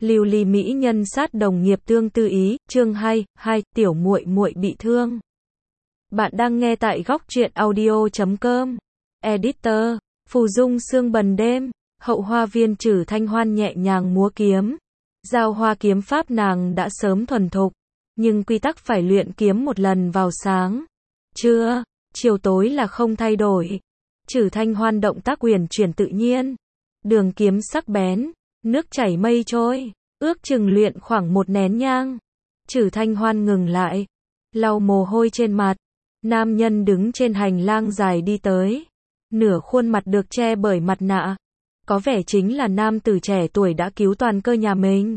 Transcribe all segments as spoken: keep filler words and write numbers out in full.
Lưu ly mỹ nhân sát đồng nghiệp tương tư ý, chương hai, hai, tiểu muội muội bị thương. Bạn đang nghe tại góc truyện audio chấm com. Editor, Phù Dung sương bần đêm, hậu hoa viên Trử Thanh Hoan nhẹ nhàng múa kiếm. Giao hoa kiếm pháp nàng đã sớm thuần thục, nhưng quy tắc phải luyện kiếm một lần vào sáng, trưa, chiều tối là không thay đổi. Trử Thanh Hoan động tác uyển chuyển tự nhiên, đường kiếm sắc bén, nước chảy mây trôi, ước chừng luyện khoảng một nén nhang. Trử Thanh Hoan ngừng lại, lau mồ hôi trên mặt. Nam nhân đứng trên hành lang dài đi tới, nửa khuôn mặt được che bởi mặt nạ, có vẻ chính là nam tử trẻ tuổi đã cứu toàn cơ nhà mình.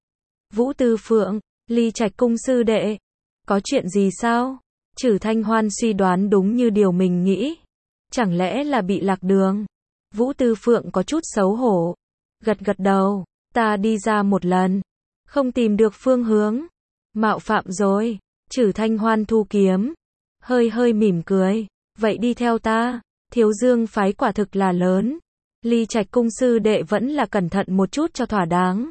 Vũ Tư Phượng, Ly Trạch cung sư đệ, có chuyện gì sao? Trử Thanh Hoan suy đoán đúng như điều mình nghĩ, chẳng lẽ là bị lạc đường? Vũ Tư Phượng có chút xấu hổ, gật gật đầu, ta đi ra một lần, không tìm được phương hướng, mạo phạm rồi. Trử Thanh Hoan thu kiếm, hơi hơi mỉm cười, vậy đi theo ta. Thiếu Dương phái quả thực là lớn, Ly Trạch cung sư đệ vẫn là cẩn thận một chút cho thỏa đáng.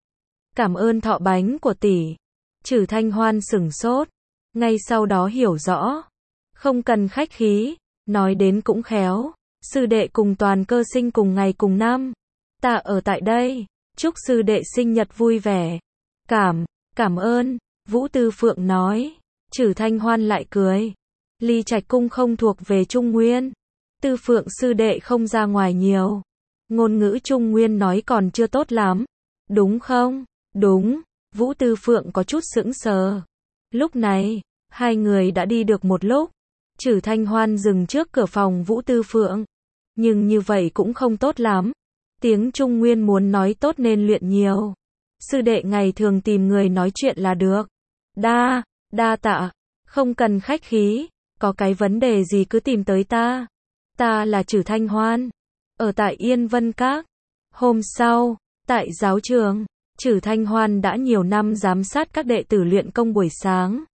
Cảm ơn thọ bánh của tỷ. Trử Thanh Hoan sửng sốt, ngay sau đó hiểu rõ, không cần khách khí, nói đến cũng khéo, sư đệ cùng toàn cơ sinh cùng ngày cùng năm, ta ở tại đây, chúc sư đệ sinh nhật vui vẻ. Cảm, cảm ơn, Vũ Tư Phượng nói. Trử Thanh Hoan lại cười, Ly Trạch cung không thuộc về Trung Nguyên, Tư Phượng sư đệ không ra ngoài nhiều, ngôn ngữ Trung Nguyên nói còn chưa tốt lắm, đúng không? Đúng. Vũ Tư Phượng có chút sững sờ. Lúc này, hai người đã đi được một lúc. Trử Thanh Hoan dừng trước cửa phòng Vũ Tư Phượng. Nhưng như vậy cũng không tốt lắm. Tiếng Trung Nguyên muốn nói tốt nên luyện nhiều. Sư đệ ngày thường tìm người nói chuyện là được. Đa, đa tạ. Không cần khách khí. Có cái vấn đề gì cứ tìm tới ta. Ta là Trử Thanh Hoan. Ở tại Yên Vân Các. Hôm sau, tại giáo trường, Trử Thanh Hoan đã nhiều năm giám sát các đệ tử luyện công buổi sáng.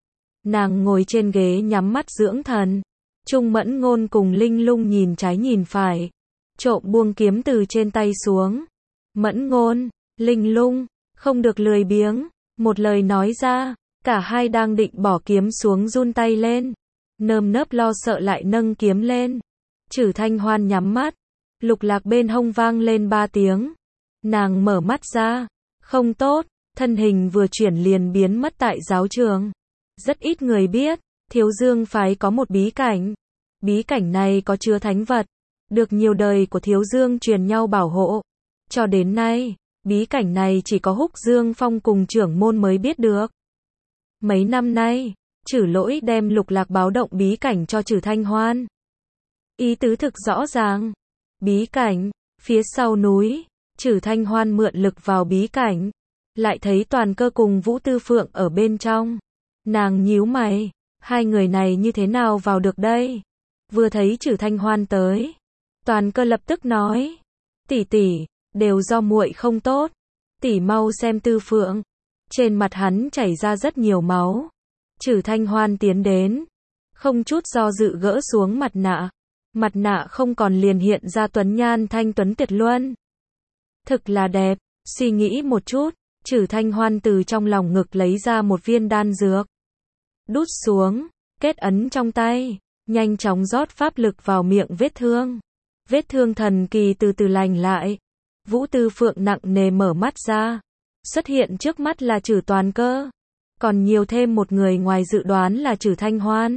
Nàng ngồi trên ghế nhắm mắt dưỡng thần. Trung Mẫn Ngôn cùng Linh Lung nhìn trái nhìn phải, trộm buông kiếm từ trên tay xuống. Mẫn Ngôn, Linh Lung, không được lười biếng, một lời nói ra, cả hai đang định bỏ kiếm xuống run tay lên, nơm nớp lo sợ lại nâng kiếm lên. Trử Thanh Hoan nhắm mắt, lục lạc bên hông vang lên ba tiếng. Nàng mở mắt ra, không tốt, thân hình vừa chuyển liền biến mất tại giáo trường. Rất ít người biết, Thiếu Dương phái có một bí cảnh. Bí cảnh này có chứa thánh vật, được nhiều đời của Thiếu Dương truyền nhau bảo hộ. Cho đến nay, bí cảnh này chỉ có Húc Dương Phong cùng trưởng môn mới biết được. Mấy năm nay, Trử Lỗi đem lục lạc báo động bí cảnh cho Trử Thanh Hoan. Ý tứ thực rõ ràng. Bí cảnh, phía sau núi. Trử Thanh Hoan mượn lực vào bí cảnh, lại thấy toàn cơ cùng Vũ Tư Phượng ở bên trong. Nàng nhíu mày, hai người này như thế nào vào được đây? Vừa thấy Trử Thanh Hoan tới, toàn cơ lập tức nói, tỷ tỷ, đều do muội không tốt, tỷ mau xem Tư Phượng. Trên mặt hắn chảy ra rất nhiều máu. Trử Thanh Hoan tiến đến, không chút do dự gỡ xuống mặt nạ. Mặt nạ không còn liền hiện ra tuấn nhan thanh tuấn tuyệt luân. Thực là đẹp, suy nghĩ một chút, Trử Thanh Hoan từ trong lòng ngực lấy ra một viên đan dược. Đút xuống, kết ấn trong tay, nhanh chóng rót pháp lực vào miệng vết thương. Vết thương thần kỳ từ từ lành lại. Vũ Tư Phượng nặng nề mở mắt ra. Xuất hiện trước mắt là Trử Toàn Cơ. Còn nhiều thêm một người ngoài dự đoán là Trử Thanh Hoan.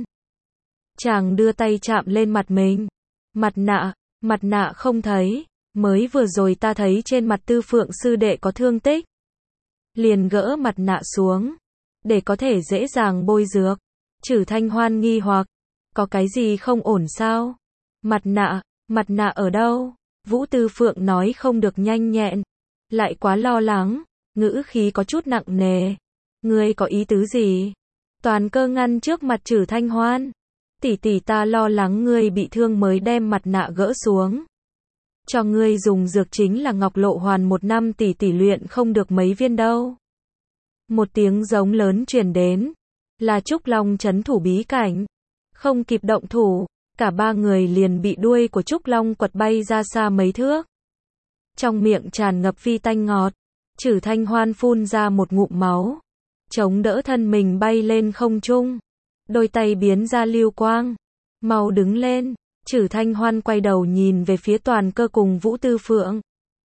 Chàng đưa tay chạm lên mặt mình. Mặt nạ, mặt nạ không thấy. Mới vừa rồi ta thấy trên mặt Tư Phượng sư đệ có thương tích. Liền gỡ mặt nạ xuống, để có thể dễ dàng bôi dược. Trử Thanh Hoan nghi hoặc, có cái gì không ổn sao? Mặt nạ, mặt nạ ở đâu? Vũ Tư Phượng nói không được nhanh nhẹn, lại quá lo lắng, ngữ khí có chút nặng nề. Ngươi có ý tứ gì? Toàn cơ ngăn trước mặt Trử Thanh Hoan. Tỷ tỷ ta lo lắng ngươi bị thương mới đem mặt nạ gỡ xuống. Cho ngươi dùng dược chính là Ngọc Lộ Hoàn một năm tỷ tỷ luyện không được mấy viên đâu. Một tiếng giống lớn truyền đến, là Trúc Long trấn thủ bí cảnh. Không kịp động thủ, cả ba người liền bị đuôi của Trúc Long quật bay ra xa mấy thước. Trong miệng tràn ngập phi tanh ngọt, Trử Thanh Hoan phun ra một ngụm máu, chống đỡ thân mình bay lên không trung, đôi tay biến ra lưu quang, mau đứng lên. Trử Thanh Hoan quay đầu nhìn về phía Toàn Cơ cùng Vũ Tư Phượng.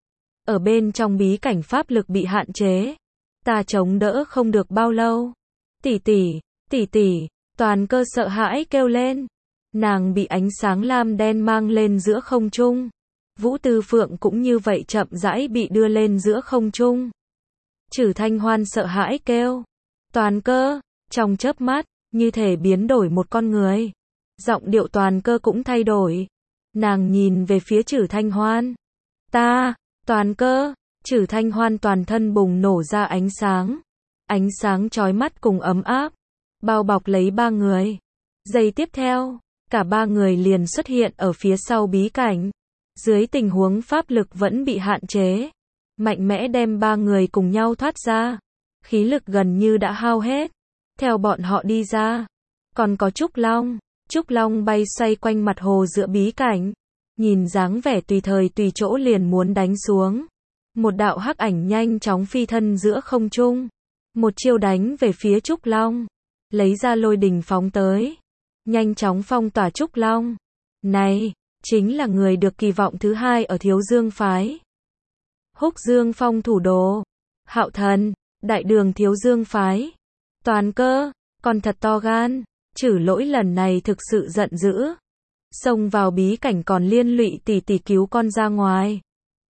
Ở bên trong bí cảnh pháp lực bị hạn chế, ta chống đỡ không được bao lâu. Tỷ tỷ, tỷ tỷ, Toàn Cơ sợ hãi kêu lên. Nàng bị ánh sáng lam đen mang lên giữa không trung. Vũ Tư Phượng cũng như vậy chậm rãi bị đưa lên giữa không trung. Trử Thanh Hoan sợ hãi kêu. Toàn Cơ, trong chớp mắt, như thể biến đổi một con người. Giọng điệu Toàn Cơ cũng thay đổi. Nàng nhìn về phía Trử Thanh Hoan. Ta, Toàn Cơ, Trử Thanh Hoan toàn thân bùng nổ ra ánh sáng. Ánh sáng chói mắt cùng ấm áp, bao bọc lấy ba người. Giây tiếp theo, cả ba người liền xuất hiện ở phía sau bí cảnh. Dưới tình huống pháp lực vẫn bị hạn chế, mạnh mẽ đem ba người cùng nhau thoát ra. Khí lực gần như đã hao hết. Theo bọn họ đi ra, còn có Trúc Long. Trúc Long bay xoay quanh mặt hồ giữa bí cảnh, nhìn dáng vẻ tùy thời tùy chỗ liền muốn đánh xuống. Một đạo hắc ảnh nhanh chóng phi thân giữa không trung, một chiêu đánh về phía Trúc Long, lấy ra lôi đình phóng tới, nhanh chóng phong tỏa Trúc Long. Này, chính là người được kỳ vọng thứ hai ở Thiếu Dương phái. Húc Dương Phong thủ đồ, Hạo Thần, đại đường Thiếu Dương phái. Toàn Cơ, còn thật to gan. Trử Lỗi lần này thực sự giận dữ, xông vào bí cảnh còn liên lụy tỷ tỷ cứu con ra ngoài.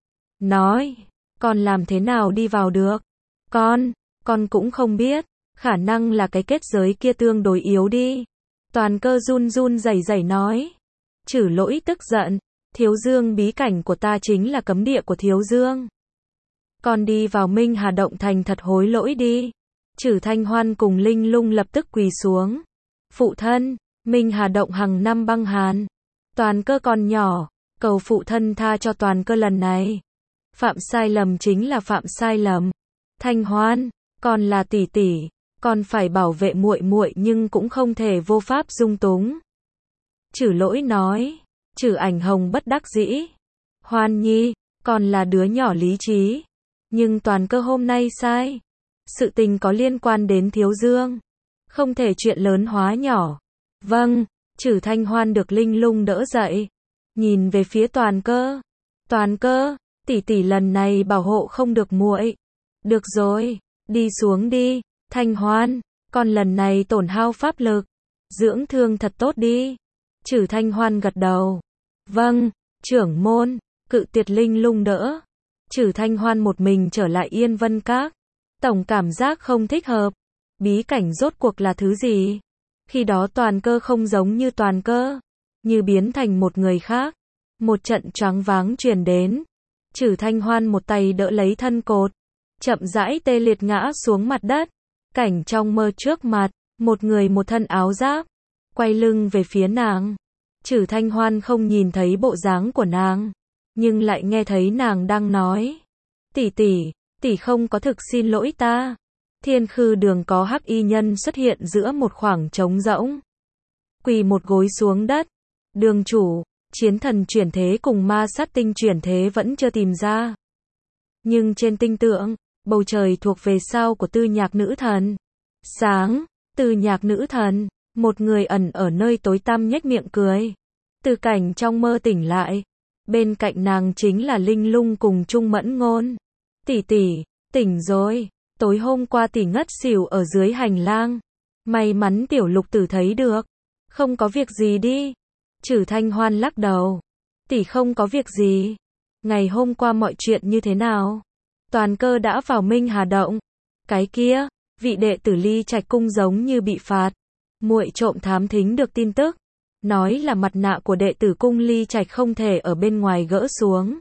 Nói, con làm thế nào đi vào được? Con, con cũng không biết, khả năng là cái kết giới kia tương đối yếu đi. Toàn Cơ run run rẩy rẩy nói. Trử Lỗi tức giận, Thiếu Dương bí cảnh của ta chính là cấm địa của Thiếu Dương. Con đi vào Minh Hà Động thành thật hối lỗi đi. Trử Thanh Hoan cùng Linh Lung lập tức quỳ xuống. Phụ thân, Minh Hà Động hàng năm băng hàn. Toàn Cơ còn nhỏ, cầu phụ thân tha cho Toàn Cơ lần này. Phạm sai lầm chính là phạm sai lầm. Thanh Hoan, con là tỷ tỷ, con phải bảo vệ muội muội nhưng cũng không thể vô pháp dung túng. Trử Lỗi nói. Trử Ảnh Hồng bất đắc dĩ. Hoan Nhi, con là đứa nhỏ lý trí, nhưng Toàn Cơ hôm nay sai. Sự tình có liên quan đến Thiếu Dương, không thể chuyện lớn hóa nhỏ. Vâng. Trử Thanh Hoan được Linh Lung đỡ dậy, nhìn về phía Toàn Cơ. Toàn Cơ, tỷ tỷ lần này bảo hộ không được muội. Được rồi, đi xuống đi. Thanh Hoan, con lần này tổn hao pháp lực, dưỡng thương thật tốt đi. Trử Thanh Hoan gật đầu. Vâng, trưởng môn. Cự tuyệt Linh Lung đỡ. Trử Thanh Hoan một mình trở lại Yên Vân Các. Tổng cảm giác không thích hợp. Bí cảnh rốt cuộc là thứ gì? Khi đó Toàn Cơ không giống như Toàn Cơ, như biến thành một người khác. Một trận choáng váng truyền đến. Trử Thanh Hoan một tay đỡ lấy thân cột, chậm rãi tê liệt ngã xuống mặt đất. Cảnh trong mơ trước mặt, một người một thân áo giáp, quay lưng về phía nàng. Trử Thanh Hoan không nhìn thấy bộ dáng của nàng, nhưng lại nghe thấy nàng đang nói. Tỷ tỷ, tỷ không có thực xin lỗi ta. Thiên Khư Đường có hắc y nhân xuất hiện giữa một khoảng trống rỗng, quỳ một gối xuống đất. Đường chủ, chiến thần chuyển thế cùng ma sát tinh chuyển thế vẫn chưa tìm ra. Nhưng trên tinh tượng, bầu trời thuộc về sao của Tư Nhạc nữ thần. Sáng, Tư Nhạc nữ thần, một người ẩn ở nơi tối tăm nhếch miệng cười. Từ cảnh trong mơ tỉnh lại, bên cạnh nàng chính là Linh Lung cùng Trung Mẫn Ngôn. Tỷ tỷ, tỉnh rồi. Tối hôm qua tỷ ngất xỉu ở dưới hành lang. May mắn tiểu lục tử thấy được. Không có việc gì đi. Trử Thanh Hoan lắc đầu. Tỷ không có việc gì. Ngày hôm qua mọi chuyện như thế nào? Toàn Cơ đã vào Minh Hà Động. Cái kia, vị đệ tử Ly Trạch cung giống như bị phạt. Muội trộm thám thính được tin tức, nói là mặt nạ của đệ tử cung Ly Trạch không thể ở bên ngoài gỡ xuống.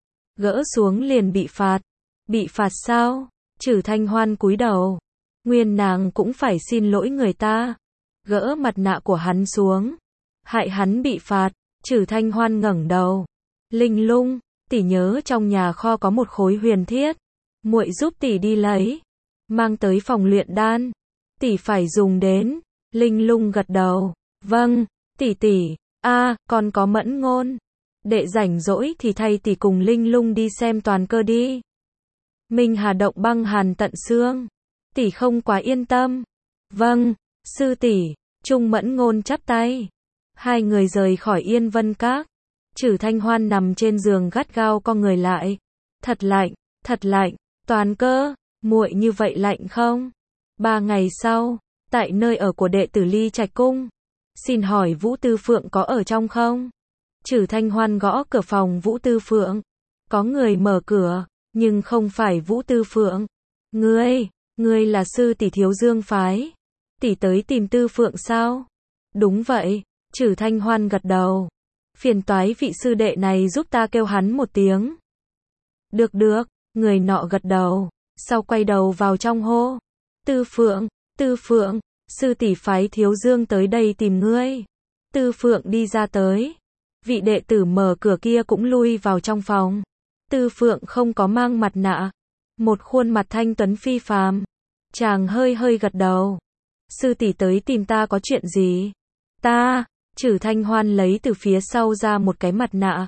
Gỡ xuống liền bị phạt. Bị phạt sao? Trử Thanh Hoan cúi đầu. Nguyên nàng cũng phải xin lỗi người ta. Gỡ mặt nạ của hắn xuống, hại hắn bị phạt. Trử Thanh Hoan ngẩng đầu. Linh Lung, tỷ nhớ trong nhà kho có một khối huyền thiết. Muội giúp tỷ đi lấy, mang tới phòng luyện đan. Tỷ phải dùng đến. Linh Lung gật đầu. Vâng, tỷ tỷ. A, còn có Mẫn Ngôn. Đệ rảnh rỗi thì thay tỷ cùng Linh Lung đi xem Toàn Cơ đi. Minh Hà động băng hàn tận xương. Tỷ không quá yên tâm. Vâng, sư tỷ. Trung Mẫn Ngôn chắp tay. Hai người rời khỏi Yên Vân Các. Trử Thanh Hoan nằm trên giường gắt gao co người lại. Thật lạnh, thật lạnh. Toàn Cơ, muội như vậy lạnh không? Ba ngày sau, tại nơi ở của đệ tử Ly Trạch Cung. Xin hỏi Vũ Tư Phượng có ở trong không? Trử Thanh Hoan gõ cửa phòng Vũ Tư Phượng. Có người mở cửa, nhưng không phải Vũ Tư Phượng. Ngươi, ngươi là sư tỷ Thiếu Dương phái. Tỷ tới tìm Tư Phượng sao? Đúng vậy, Trử Thanh Hoan gật đầu. Phiền toái vị sư đệ này giúp ta kêu hắn một tiếng. Được được, người nọ gật đầu, sau quay đầu vào trong hô. Tư Phượng, Tư Phượng, sư tỷ phái Thiếu Dương tới đây tìm ngươi. Tư Phượng đi ra tới. Vị đệ tử mở cửa kia cũng lui vào trong phòng. Tư Phượng không có mang mặt nạ. Một khuôn mặt thanh tuấn phi phàm. Chàng hơi hơi gật đầu. Sư tỷ tới tìm ta có chuyện gì? Ta, Trử Thanh Hoan lấy từ phía sau ra một cái mặt nạ.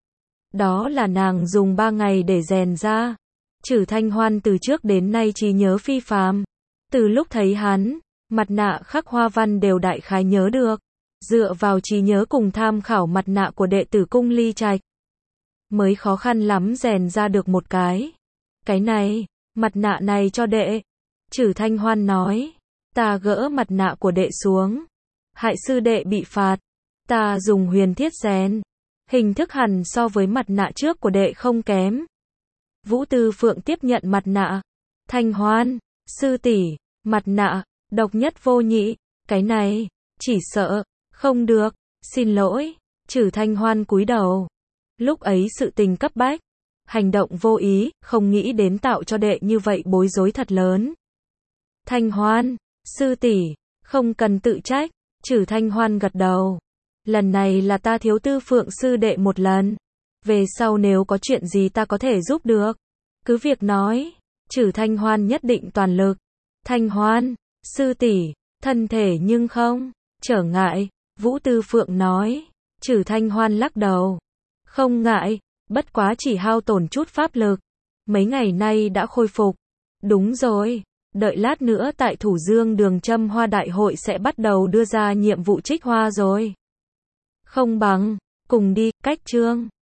Đó là nàng dùng ba ngày để rèn ra. Trử Thanh Hoan từ trước đến nay trí nhớ phi phàm. Từ lúc thấy hắn, mặt nạ khắc hoa văn đều đại khái nhớ được. Dựa vào trí nhớ cùng tham khảo mặt nạ của đệ tử cung Ly Trạch, mới khó khăn lắm rèn ra được một cái. Cái này, mặt nạ này cho đệ. Trử Thanh Hoan nói. Ta gỡ mặt nạ của đệ xuống. Hại sư đệ bị phạt. Ta dùng huyền thiết rèn. Hình thức hẳn so với mặt nạ trước của đệ không kém. Vũ Tư Phượng tiếp nhận mặt nạ. Thanh Hoan, sư tỷ, mặt nạ, độc nhất vô nhị. Cái này, chỉ sợ, không được, xin lỗi. Trử Thanh Hoan cúi đầu. Lúc ấy sự tình cấp bách. Hành động vô ý, không nghĩ đến tạo cho đệ như vậy bối rối thật lớn. Thanh Hoan, sư tỷ, không cần tự trách. Trử Thanh Hoan gật đầu. Lần này là ta thiếu Tư Phượng sư đệ một lần. Về sau nếu có chuyện gì ta có thể giúp được, cứ việc nói. Trử Thanh Hoan nhất định toàn lực. Thanh Hoan, sư tỷ, thân thể nhưng không trở ngại. Vũ Tư Phượng nói. Trử Thanh Hoan lắc đầu. Không ngại, bất quá chỉ hao tổn chút pháp lực. Mấy ngày nay đã khôi phục. Đúng rồi, đợi lát nữa tại Thủ Dương Đường Châm Hoa Đại hội sẽ bắt đầu đưa ra nhiệm vụ trích hoa rồi. Không bằng, cùng đi, cách chương.